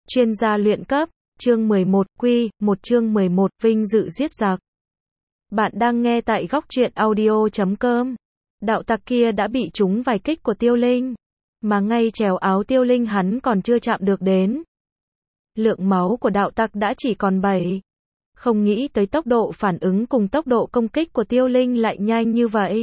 Chuyên gia luyện cấp, chương 11, một chương 11, vinh dự giết giặc. Bạn đang nghe tại góc truyện audio.com. Đạo tặc kia đã bị trúng vài kích của Tiêu Linh, mà ngay trèo áo Tiêu Linh hắn còn chưa chạm được đến. Lượng máu của đạo tặc đã chỉ còn 7. Không nghĩ tới tốc độ phản ứng cùng tốc độ công kích của Tiêu Linh lại nhanh như vậy.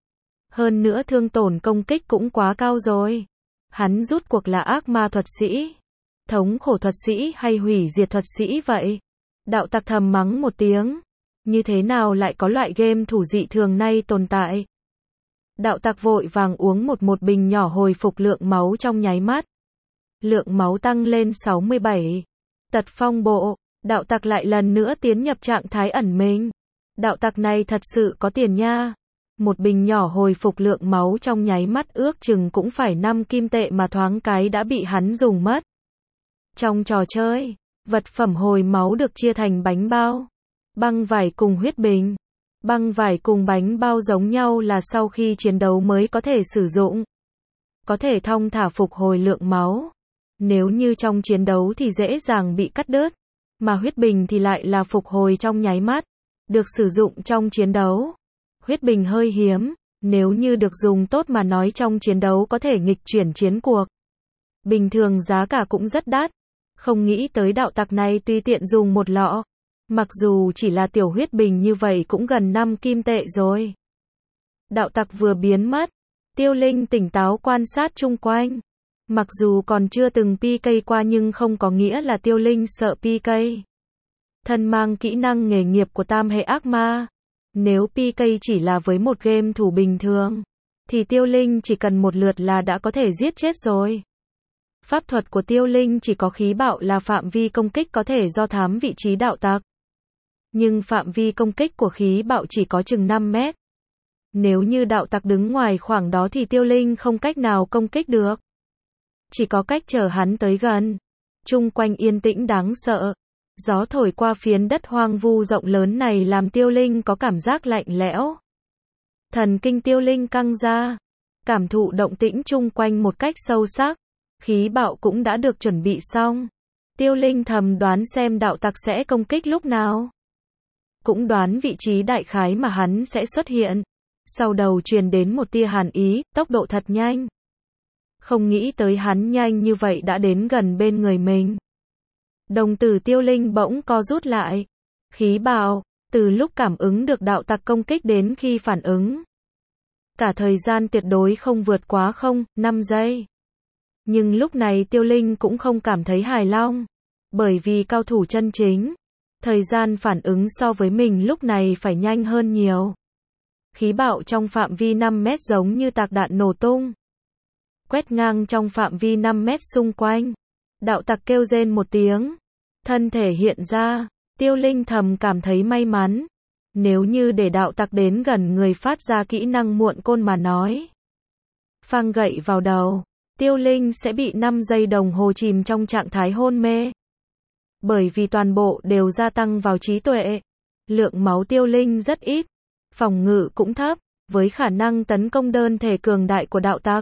Hơn nữa thương tổn công kích cũng quá cao rồi. Hắn rút cuộc là ác ma thuật sĩ, thống khổ thuật sĩ hay hủy diệt thuật sĩ vậy? Đạo tặc thầm mắng một tiếng. Như thế nào lại có loại game thủ dị thường này tồn tại? Đạo tặc vội vàng uống một bình nhỏ hồi phục lượng máu trong nháy mắt. Lượng máu tăng lên 67. Tật phong bộ, đạo tặc lại lần nữa tiến nhập trạng thái ẩn mình. Đạo tặc này thật sự có tiền nha. Một bình nhỏ hồi phục lượng máu trong nháy mắt ước chừng cũng phải 5 kim tệ mà thoáng cái đã bị hắn dùng mất. Trong trò chơi, vật phẩm hồi máu được chia thành bánh bao, băng vải cùng huyết bình. Băng vải cùng bánh bao giống nhau là sau khi chiến đấu mới có thể sử dụng. Có thể thong thả phục hồi lượng máu. Nếu như trong chiến đấu thì dễ dàng bị cắt đứt, mà huyết bình thì lại là phục hồi trong nháy mắt, được sử dụng trong chiến đấu. Huyết bình hơi hiếm, nếu như được dùng tốt mà nói trong chiến đấu có thể nghịch chuyển chiến cuộc. Bình thường giá cả cũng rất đắt. Không nghĩ tới đạo tặc này tùy tiện dùng một lọ. Mặc dù chỉ là tiểu huyết bình như vậy cũng gần 5 kim tệ rồi. Đạo tặc vừa biến mất. Tiêu Linh tỉnh táo quan sát chung quanh. Mặc dù còn chưa từng PK qua nhưng không có nghĩa là Tiêu Linh sợ PK. Thân mang kỹ năng nghề nghiệp của tam hệ ác ma. Nếu PK chỉ là với một game thủ bình thường, thì Tiêu Linh chỉ cần một lượt là đã có thể giết chết rồi. Pháp thuật của Tiêu Linh chỉ có khí bạo là phạm vi công kích có thể do thám vị trí đạo tặc. Nhưng phạm vi công kích của khí bạo chỉ có chừng 5 mét. Nếu như đạo tặc đứng ngoài khoảng đó thì Tiêu Linh không cách nào công kích được. Chỉ có cách chờ hắn tới gần. Chung quanh yên tĩnh đáng sợ. Gió thổi qua phiến đất hoang vu rộng lớn này làm Tiêu Linh có cảm giác lạnh lẽo. Thần kinh Tiêu Linh căng ra. Cảm thụ động tĩnh chung quanh một cách sâu sắc. Khí bạo cũng đã được chuẩn bị xong. Tiêu Linh thầm đoán xem đạo tặc sẽ công kích lúc nào. Cũng đoán vị trí đại khái mà hắn sẽ xuất hiện. Sau đầu truyền đến một tia hàn ý, tốc độ thật nhanh. Không nghĩ tới hắn nhanh như vậy đã đến gần bên người mình. Đồng tử Tiêu Linh bỗng co rút lại. Khí bạo, từ lúc cảm ứng được đạo tặc công kích đến khi phản ứng. Cả thời gian tuyệt đối không vượt quá 5 giây. Nhưng lúc này Tiêu Linh cũng không cảm thấy hài lòng. Bởi vì cao thủ chân chính, thời gian phản ứng so với mình lúc này phải nhanh hơn nhiều. Khí bạo trong phạm vi 5 mét giống như tạc đạn nổ tung. Quét ngang trong phạm vi 5 mét xung quanh. Đạo tặc kêu rên một tiếng. Thân thể hiện ra. Tiêu Linh thầm cảm thấy may mắn. Nếu như để đạo tặc đến gần người phát ra kỹ năng muộn côn mà nói. Phang gậy vào đầu. Tiêu Linh sẽ bị 5 giây đồng hồ chìm trong trạng thái hôn mê. Bởi vì toàn bộ đều gia tăng vào trí tuệ. Lượng máu Tiêu Linh rất ít. Phòng ngự cũng thấp. Với khả năng tấn công đơn thể cường đại của đạo tặc.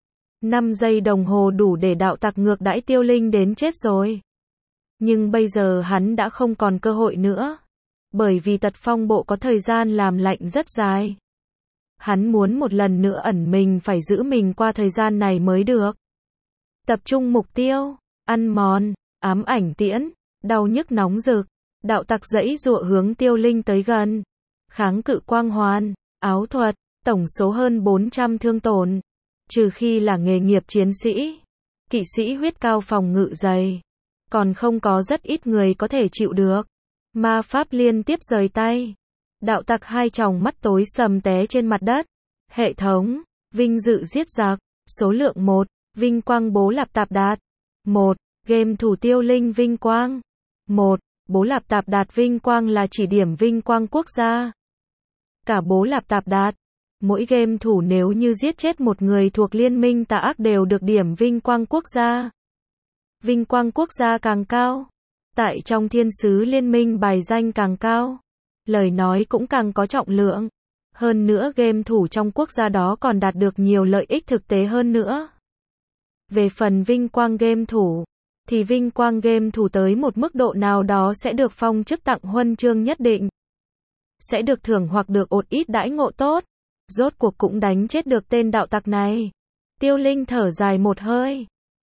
5 giây đồng hồ đủ để đạo tặc ngược đãi Tiêu Linh đến chết rồi. Nhưng bây giờ hắn đã không còn cơ hội nữa. Bởi vì tật phong bộ có thời gian làm lạnh rất dài. Hắn muốn một lần nữa ẩn mình phải giữ mình qua thời gian này mới được. Tập trung mục tiêu, ăn mòn, ám ảnh tiễn, đau nhức nóng rực. Đạo tặc giãy giụa hướng Tiêu Linh tới gần. Kháng cự quang hoàn, áo thuật, tổng số hơn 400 thương tổn. Trừ khi là nghề nghiệp chiến sĩ, kỵ sĩ huyết cao phòng ngự dày. Còn không có rất ít người có thể chịu được. Ma pháp liên tiếp rời tay. Đạo tặc hai tròng mắt tối sầm té trên mặt đất. Hệ thống, vinh dự giết giặc, số lượng 1, vinh quang bố lạp tạp đạt. 1, game thủ Tiêu Linh vinh quang. 1, bố lạp tạp đạt vinh quang là chỉ điểm vinh quang quốc gia. Cả bố lạp tạp đạt. Mỗi game thủ nếu như giết chết một người thuộc liên minh tà ác đều được điểm vinh quang quốc gia. Vinh quang quốc gia càng cao. Tại trong thiên sứ liên minh bài danh càng cao. Lời nói cũng càng có trọng lượng. Hơn nữa game thủ trong quốc gia đó còn đạt được nhiều lợi ích thực tế hơn nữa. Về phần vinh quang game thủ, thì vinh quang game thủ tới một mức độ nào đó sẽ được phong chức tặng huân chương nhất định. Sẽ được thưởng hoặc được một ít đãi ngộ tốt. Rốt cuộc cũng đánh chết được tên đạo tặc này. Tiêu Linh thở dài một hơi.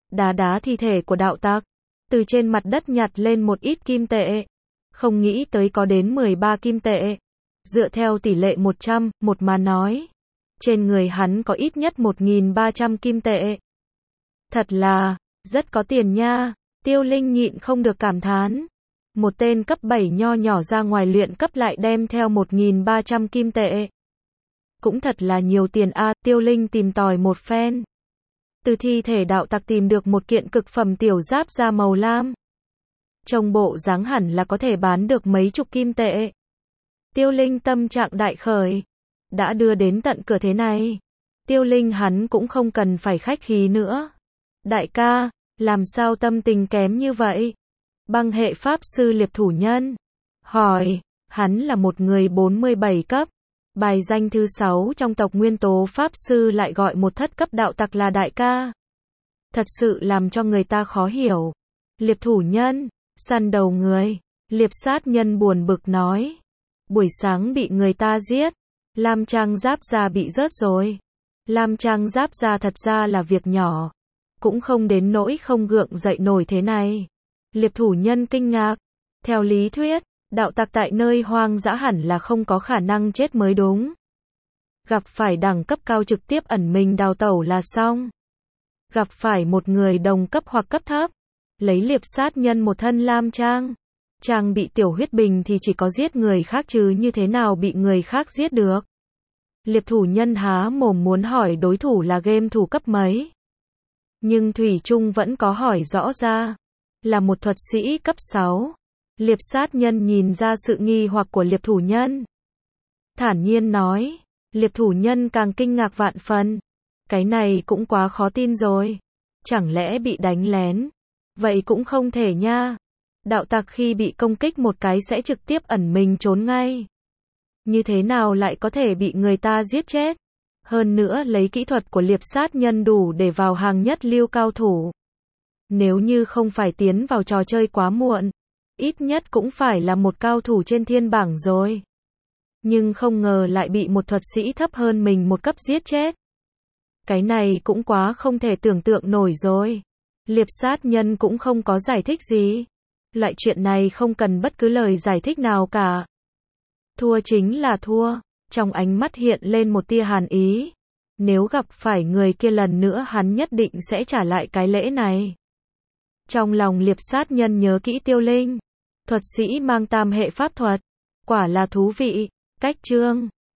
Đá thi thể của đạo tặc. Từ trên mặt đất nhặt lên một ít kim tệ. Không nghĩ tới có đến 13 kim tệ. Dựa theo tỷ lệ 100, một mà nói. Trên người hắn có ít nhất 1.300 kim tệ. Thật là, rất có tiền nha. Tiêu Linh nhịn không được cảm thán. Một tên cấp 7 nho nhỏ ra ngoài luyện cấp lại đem theo 1.300 kim tệ. Cũng thật là nhiều tiền a. Tiêu Linh tìm tòi một phen. Từ thi thể đạo tặc tìm được một kiện cực phẩm tiểu giáp da màu lam. Trông bộ dáng hẳn là có thể bán được mấy chục kim tệ. Tiêu Linh tâm trạng đại khởi. Đã đưa đến tận cửa thế này. Tiêu Linh hắn cũng không cần phải khách khí nữa. Đại ca, làm sao tâm tình kém như vậy? Băng hệ pháp sư Liệp Thủ Nhân hỏi, hắn là một người 47 cấp, bài danh thứ 6 trong tộc nguyên tố pháp sư lại gọi một thất cấp đạo tặc là đại ca. Thật sự làm cho người ta khó hiểu. Liệp Thủ Nhân, săn đầu người. Liệp Sát Nhân buồn bực nói, buổi sáng bị người ta giết, lam trang giáp da bị rớt rồi. Lam trang giáp da thật ra là việc nhỏ, cũng không đến nỗi không gượng dậy nổi thế này. Liệp Thủ Nhân kinh ngạc. Theo lý thuyết, đạo tặc tại nơi hoang dã hẳn là không có khả năng chết mới đúng. Gặp phải đẳng cấp cao trực tiếp ẩn mình đào tẩu là xong. Gặp phải một người đồng cấp hoặc cấp thấp, lấy Liệp Sát Nhân một thân lam trang. Trang bị tiểu huyết bình thì chỉ có giết người khác chứ như thế nào bị người khác giết được. Liệp Thủ Nhân há mồm muốn hỏi đối thủ là game thủ cấp mấy. Nhưng Thủy Trung vẫn có hỏi rõ ra. Là một thuật sĩ cấp 6. Liệp Sát Nhân nhìn ra sự nghi hoặc của Liệp Thủ Nhân. Thản nhiên nói. Liệp Thủ Nhân càng kinh ngạc vạn phần. Cái này cũng quá khó tin rồi. Chẳng lẽ bị đánh lén? Vậy cũng không thể nha. Đạo tặc khi bị công kích một cái sẽ trực tiếp ẩn mình trốn ngay. Như thế nào lại có thể bị người ta giết chết? Hơn nữa lấy kỹ thuật của Liệp Sát Nhân đủ để vào hàng nhất lưu cao thủ. Nếu như không phải tiến vào trò chơi quá muộn, ít nhất cũng phải là một cao thủ trên thiên bảng rồi. Nhưng không ngờ lại bị một thuật sĩ thấp hơn mình một cấp giết chết. Cái này cũng quá không thể tưởng tượng nổi rồi. Liệp Sát Nhân cũng không có giải thích gì. Loại chuyện này không cần bất cứ lời giải thích nào cả. Thua chính là thua. Trong ánh mắt hiện lên một tia hàn ý. Nếu gặp phải người kia lần nữa hắn nhất định sẽ trả lại cái lễ này. Trong lòng Liệp Sát Nhân nhớ kỹ Tiêu Linh. Thuật sĩ mang tam hệ pháp thuật. Quả là thú vị. Cách chương